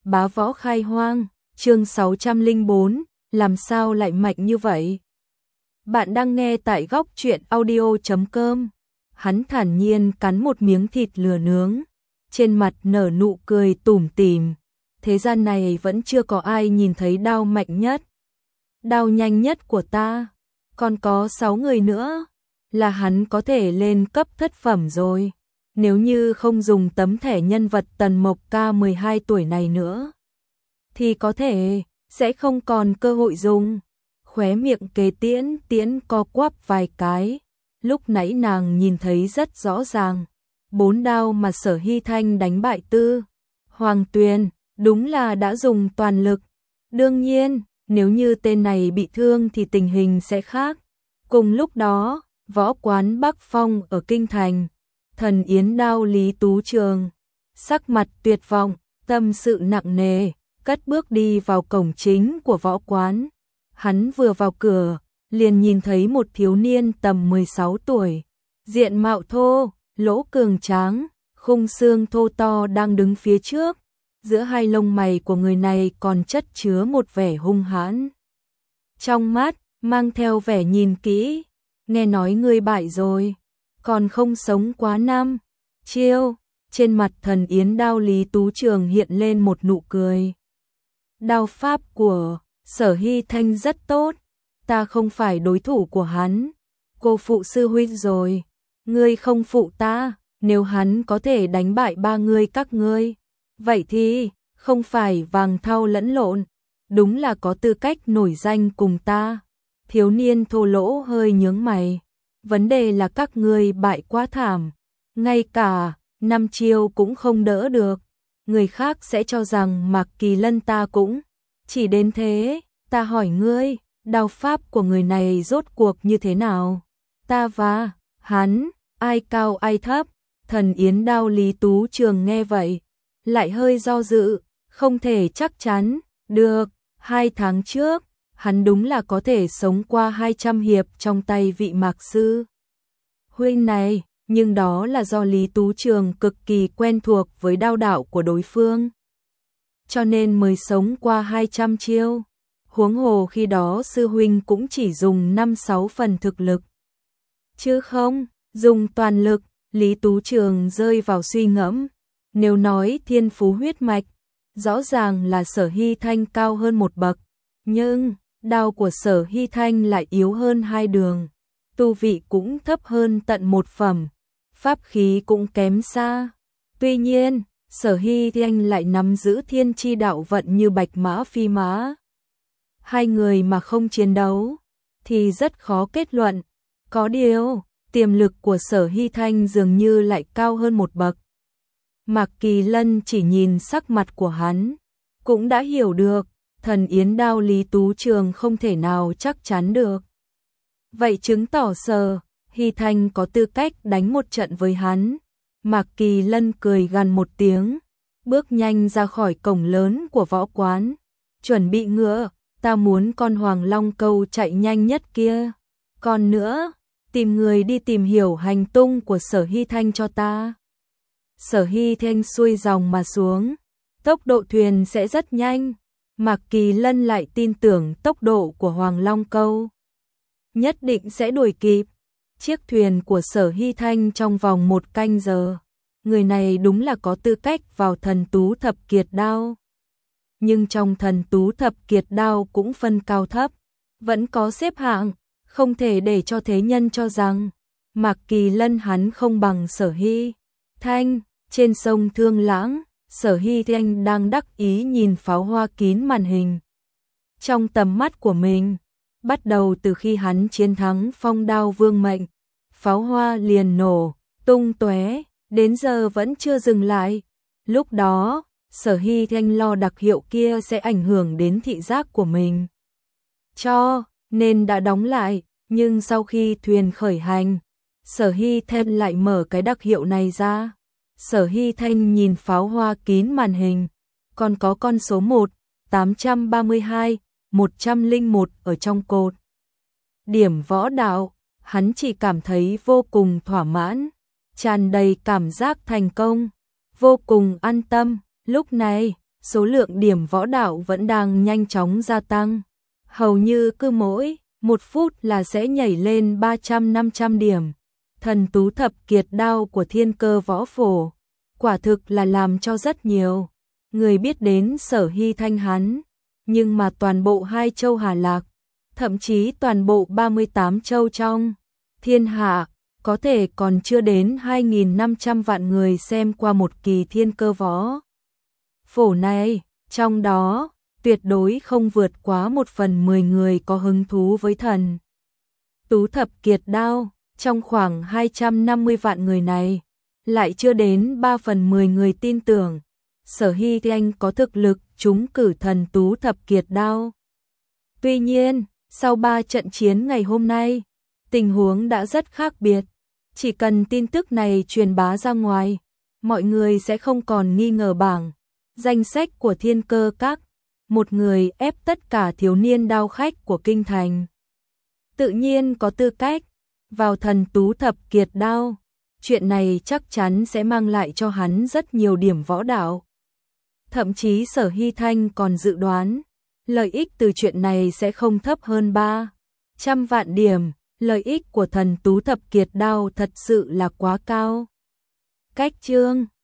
Bá võ khai hoang, chương 604, làm sao lại mạnh như vậy? Bạn đang nghe tại góc truyện audio.com. Hắn thản nhiên cắn một miếng thịt lừa nướng, trên mặt nở nụ cười tủm tỉm. Thế gian này vẫn chưa có ai nhìn thấy đao mạnh nhất, đao nhanh nhất của ta. Còn có 6 người nữa, là hắn có thể lên cấp thất phẩm rồi. Nếu như không dùng tấm thẻ nhân vật Tần Mộc Ca 12 tuổi này nữa, thì có thể sẽ không còn cơ hội dùng. Khóe miệng Kế Tiễn co quắp vài cái. Lúc nãy nàng nhìn thấy rất rõ ràng, 4 đao mà Sở Hy Thanh đánh bại Tư Hoàng Tuyền, đúng là đã dùng toàn lực. Đương nhiên, nếu như tên này bị thương thì tình hình sẽ khác. Cùng lúc đó, võ quán Bắc Phong ở Kinh Thành, Thần Yến Đao Lý Tú Trường, sắc mặt tuyệt vọng, tâm sự nặng nề, cất bước đi vào cổng chính của võ quán. Hắn vừa vào cửa, liền nhìn thấy một thiếu niên tầm 16 tuổi, diện mạo thô, lỗ cường tráng, khung xương thô to đang đứng phía trước. Giữa hai lông mày của người này còn chất chứa một vẻ hung hãn. Trong mắt, mang theo vẻ nhìn kỹ, nghe nói ngươi bại rồi, còn không sống quá năm chiêu. Trên mặt Thần Yến Đao Lý Tú Trường hiện lên một nụ cười. Đao pháp của Sở Hy Thanh rất tốt, ta không phải đối thủ của hắn. Cô phụ sư huynh rồi, ngươi không phụ ta. Nếu hắn có thể đánh bại ba người các ngươi, vậy thì không phải vàng thau lẫn lộn, đúng là có tư cách nổi danh cùng ta. Thiếu niên thô lỗ hơi nhướng mày, vấn đề là các ngươi bại quá thảm, ngay cả 5 chiêu cũng không đỡ được. Người khác sẽ cho rằng Mạc Kỳ Lân ta cũng chỉ đến thế. Ta hỏi ngươi, đao pháp của người này rốt cuộc như thế nào? Ta và hắn, ai cao ai thấp? Thần Yến Đao Lý Tú Trường nghe vậy, lại hơi do dự, không thể chắc chắn được. 2 tháng trước, hắn đúng là có thể sống qua 200 hiệp trong tay vị Mạc sư huynh này, nhưng đó là do Lý Tú Trường cực kỳ quen thuộc với đao đạo của đối phương, cho nên mới sống qua 200 chiêu. Huống hồ khi đó sư huynh cũng chỉ dùng 5-6 phần thực lực, chứ không dùng toàn lực. Lý Tú Trường rơi vào suy ngẫm. Nếu nói thiên phú huyết mạch, rõ ràng là Sở Hy Thanh cao hơn một bậc, nhưng đao của Sở Hy Thanh lại yếu hơn 2 đường, tu vị cũng thấp hơn tận 1 phẩm, pháp khí cũng kém xa. Tuy nhiên, Sở Hy Thanh lại nắm giữ thiên chi đạo vận như bạch mã phi mã. Hai người mà không chiến đấu thì rất khó kết luận. Có điều, tiềm lực của Sở Hy Thanh dường như lại cao hơn một bậc. Mạc Kỳ Lân chỉ nhìn sắc mặt của hắn, cũng đã hiểu được, Thần Yến Đao Lý Tú Trường không thể nào chắc chắn được. Vậy chứng tỏ Sở Hy Thanh có tư cách đánh một trận với hắn. Mạc Kỳ Lân cười gằn một tiếng, bước nhanh ra khỏi cổng lớn của võ quán. Chuẩn bị ngựa, ta muốn con Hoàng Long Câu chạy nhanh nhất kia. Còn nữa, tìm người đi tìm hiểu hành tung của Sở Hy Thanh cho ta. Sở Hy Thanh xuôi dòng mà xuống, tốc độ thuyền sẽ rất nhanh. Mạc Kỳ Lân lại tin tưởng tốc độ của Hoàng Long Câu nhất định sẽ đuổi kịp chiếc thuyền của Sở Hy Thanh trong vòng 1 canh giờ. Người này đúng là có tư cách vào Thần Tú Thập Kiệt Đao. Nhưng trong Thần Tú Thập Kiệt Đao cũng phân cao thấp, vẫn có xếp hạng, không thể để cho thế nhân cho rằng Mạc Kỳ Lân hắn không bằng Sở Hy Thanh. Trên sông Thương Lãng, Sở Hy Thanh đang đắc ý nhìn pháo hoa kín màn hình trong tầm mắt của mình. Bắt đầu từ khi hắn chiến thắng Phong Đao Vương Mệnh, pháo hoa liền nổ tung tóe, đến giờ vẫn chưa dừng lại. Lúc đó, Sở Hy Thanh lo đặc hiệu kia sẽ ảnh hưởng đến thị giác của mình, cho nên đã đóng lại. Nhưng sau khi thuyền khởi hành, Sở Hy Thanh lại mở cái đặc hiệu này ra. Sở Hy Thanh nhìn pháo hoa kín màn hình, còn có con số 832, 101 ở trong cột điểm võ đạo. Hắn chỉ cảm thấy vô cùng thỏa mãn, tràn đầy cảm giác thành công, vô cùng an tâm. Lúc này, số lượng điểm võ đạo vẫn đang nhanh chóng gia tăng. Hầu như cứ mỗi 1 phút là sẽ nhảy lên 300-500 điểm. Thần tú thập kiệt đao của Thiên Cơ Võ Phổ, quả thực là làm cho rất nhiều người biết đến Sở Hy Thanh hắn. Nhưng mà toàn bộ 2 châu Hà Lạc, thậm chí toàn bộ 38 châu trong thiên hạ, có thể còn chưa đến 2.500 vạn người xem qua một kỳ Thiên Cơ Võ Phổ này, trong đó tuyệt đối không vượt quá 1/10 người có hứng thú với thần tú thập kiệt đao. Trong khoảng 250 vạn người này, lại chưa đến 3/10 người tin tưởng Sở Hy Thanh có thực lực trúng cử thần tú thập kiệt đao. Tuy nhiên, sau 3 trận chiến ngày hôm nay, tình huống đã rất khác biệt. Chỉ cần tin tức này truyền bá ra ngoài, mọi người sẽ không còn nghi ngờ bảng danh sách của Thiên Cơ Các, một người ép tất cả thiếu niên đao khách của kinh thành tự nhiên có tư cách vào thần tú thập kiệt đao. Chuyện này chắc chắn sẽ mang lại cho hắn rất nhiều điểm võ đạo. Thậm chí Sở Hy Thanh còn dự đoán, lợi ích từ chuyện này sẽ không thấp hơn 300 vạn điểm. Lợi ích của thần tú thập kiệt đao thật sự là quá cao. Cách chương